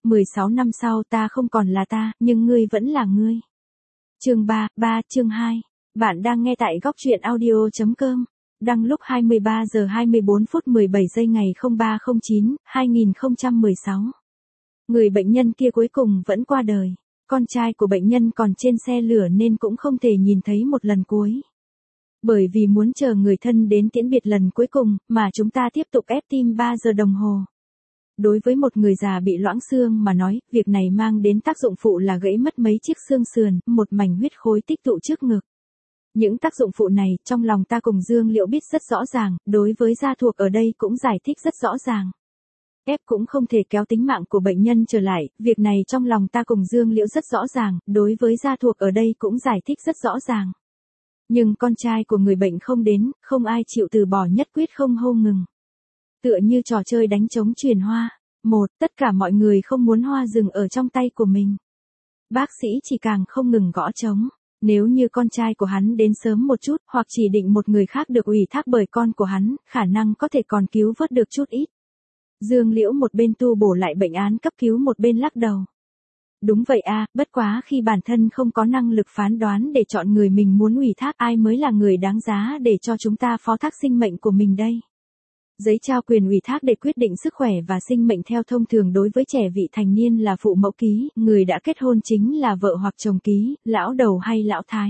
16 năm sau ta không còn là ta, nhưng ngươi vẫn là ngươi. Chương 3, chương 2. Bạn đang nghe tại góc truyện audio.com. Đăng lúc 23 giờ 24 phút 17 giây ngày 0309, 2016. Người bệnh nhân kia cuối cùng vẫn qua đời. Con trai của bệnh nhân còn trên xe lửa nên cũng không thể nhìn thấy một lần cuối. Bởi vì muốn chờ người thân đến tiễn biệt lần cuối cùng, mà chúng ta tiếp tục ép tim 3 giờ đồng hồ. Đối với một người già bị loãng xương mà nói, việc này mang đến tác dụng phụ là gãy mất mấy chiếc xương sườn, một mảnh huyết khối tích tụ trước ngực. Những tác dụng phụ này, trong lòng ta cùng Dương Liễu biết rất rõ ràng, đối với gia thuộc ở đây cũng giải thích rất rõ ràng. Ép cũng không thể kéo tính mạng của bệnh nhân trở lại, việc này trong lòng ta cùng Dương Liễu rất rõ ràng, đối với gia thuộc ở đây cũng giải thích rất rõ ràng. Nhưng con trai của người bệnh không đến, không ai chịu từ bỏ, nhất quyết không hô ngừng. Tựa như trò chơi đánh trống truyền hoa. Tất cả mọi người không muốn hoa dừng ở trong tay của mình. Bác sĩ chỉ càng không ngừng gõ trống. Nếu như con trai của hắn đến sớm một chút, hoặc chỉ định một người khác được ủy thác bởi con của hắn, khả năng có thể còn cứu vớt được chút ít. Dương Liễu một bên tu bổ lại bệnh án cấp cứu một bên lắc đầu. Đúng vậy bất quá khi bản thân không có năng lực phán đoán để chọn người mình muốn ủy thác, ai mới là người đáng giá để cho chúng ta phó thác sinh mệnh của mình đây. Giấy trao quyền ủy thác để quyết định sức khỏe và sinh mệnh theo thông thường đối với trẻ vị thành niên là phụ mẫu ký, người đã kết hôn chính là vợ hoặc chồng ký, lão đầu hay lão thái.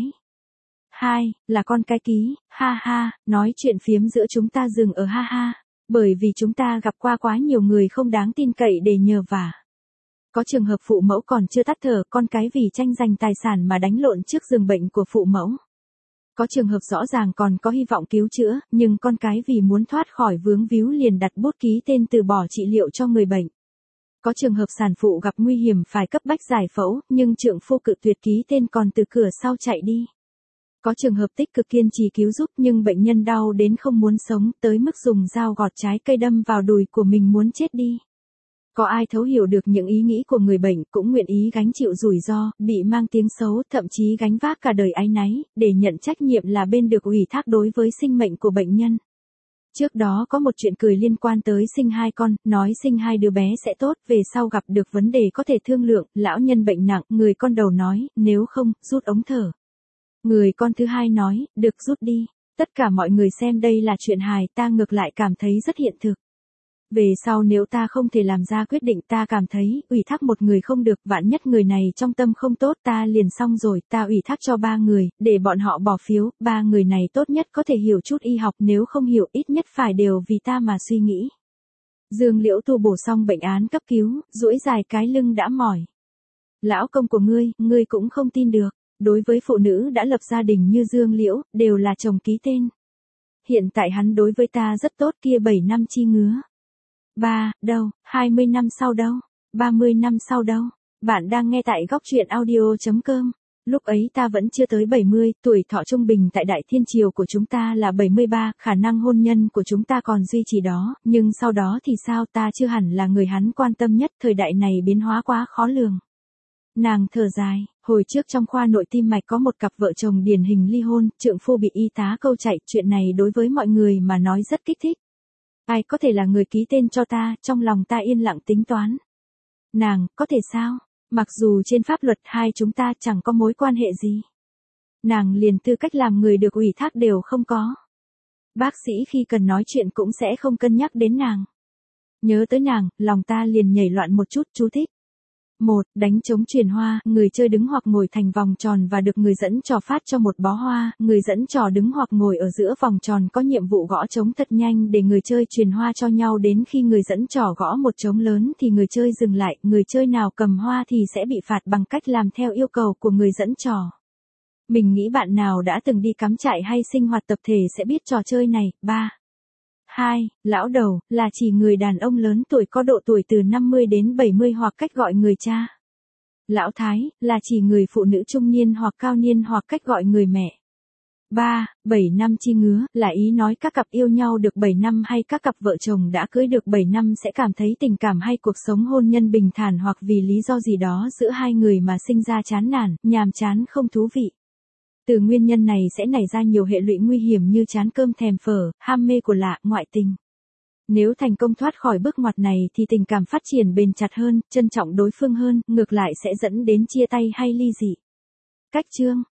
2. Là con cái ký, ha ha, nói chuyện phiếm giữa chúng ta dừng ở ha ha, bởi vì chúng ta gặp qua quá nhiều người không đáng tin cậy để nhờ vả. Có trường hợp phụ mẫu còn chưa tắt thở, con cái vì tranh giành tài sản mà đánh lộn trước giường bệnh của phụ mẫu. Có trường hợp rõ ràng còn có hy vọng cứu chữa, nhưng con cái vì muốn thoát khỏi vướng víu liền đặt bút ký tên từ bỏ trị liệu cho người bệnh. Có trường hợp sản phụ gặp nguy hiểm phải cấp bách giải phẫu, nhưng trượng phu cự tuyệt ký tên còn từ cửa sau chạy đi. Có trường hợp tích cực kiên trì cứu giúp nhưng bệnh nhân đau đến không muốn sống, tới mức dùng dao gọt trái cây đâm vào đùi của mình muốn chết đi. Có ai thấu hiểu được những ý nghĩ của người bệnh, cũng nguyện ý gánh chịu rủi ro, bị mang tiếng xấu, thậm chí gánh vác cả đời áy náy, để nhận trách nhiệm là bên được ủy thác đối với sinh mệnh của bệnh nhân. Trước đó có một chuyện cười liên quan tới sinh 2 con, nói sinh 2 đứa bé sẽ tốt, về sau gặp được vấn đề có thể thương lượng, lão nhân bệnh nặng, người con đầu nói, nếu không, rút ống thở. Người con thứ hai nói, được rút đi. Tất cả mọi người xem đây là chuyện hài, ta ngược lại cảm thấy rất hiện thực. Về sau nếu ta không thể làm ra quyết định, ta cảm thấy, ủy thác một người không được, vạn nhất người này trong tâm không tốt, ta liền xong rồi, ta ủy thác cho 3 người, để bọn họ bỏ phiếu, 3 người này tốt nhất có thể hiểu chút y học, nếu không hiểu ít nhất phải đều vì ta mà suy nghĩ. Dương Liễu tu bổ xong bệnh án cấp cứu, duỗi dài cái lưng đã mỏi. Lão công của ngươi cũng không tin được, đối với phụ nữ đã lập gia đình như Dương Liễu, đều là chồng ký tên. Hiện tại hắn đối với ta rất tốt, kia 7 năm chi ngứa. Đâu, 20 năm sau đâu, 30 năm sau đâu. Bạn đang nghe tại góc truyện audio.com. Lúc ấy ta vẫn chưa tới 70, tuổi thọ trung bình tại Đại Thiên Triều của chúng ta là 73, khả năng hôn nhân của chúng ta còn duy trì đó, nhưng sau đó thì sao, ta chưa hẳn là người hắn quan tâm nhất, thời đại này biến hóa quá khó lường. Nàng thở dài, hồi trước trong khoa nội tim mạch có một cặp vợ chồng điển hình ly hôn, trượng phu bị y tá câu chạy, chuyện này đối với mọi người mà nói rất kích thích. Ai có thể là người ký tên cho ta, trong lòng ta yên lặng tính toán. Nàng, có thể sao? Mặc dù trên pháp luật hai chúng ta chẳng có mối quan hệ gì. Nàng liền tư cách làm người được ủy thác đều không có. Bác sĩ khi cần nói chuyện cũng sẽ không cân nhắc đến nàng. Nhớ tới nàng, lòng ta liền nhảy loạn một chút. Chú thích. 1. Đánh trống truyền hoa, người chơi đứng hoặc ngồi thành vòng tròn và được người dẫn trò phát cho một bó hoa, người dẫn trò đứng hoặc ngồi ở giữa vòng tròn có nhiệm vụ gõ trống thật nhanh để người chơi truyền hoa cho nhau, đến khi người dẫn trò gõ một trống lớn thì người chơi dừng lại, người chơi nào cầm hoa thì sẽ bị phạt bằng cách làm theo yêu cầu của người dẫn trò. Mình nghĩ bạn nào đã từng đi cắm trại hay sinh hoạt tập thể sẽ biết trò chơi này. 2. Lão đầu, là chỉ người đàn ông lớn tuổi có độ tuổi từ 50 đến 70 hoặc cách gọi người cha. Lão thái, là chỉ người phụ nữ trung niên hoặc cao niên hoặc cách gọi người mẹ. 7 năm chi ngứa, là ý nói các cặp yêu nhau được 7 năm hay các cặp vợ chồng đã cưới được 7 năm sẽ cảm thấy tình cảm hay cuộc sống hôn nhân bình thản, hoặc vì lý do gì đó giữa hai người mà sinh ra chán nản, nhàm chán không thú vị. Từ nguyên nhân này sẽ nảy ra nhiều hệ lụy nguy hiểm như chán cơm thèm phở, ham mê của lạ, ngoại tình. Nếu thành công thoát khỏi bước ngoặt này thì tình cảm phát triển bền chặt hơn, trân trọng đối phương hơn, ngược lại sẽ dẫn đến chia tay hay ly dị. Cách chương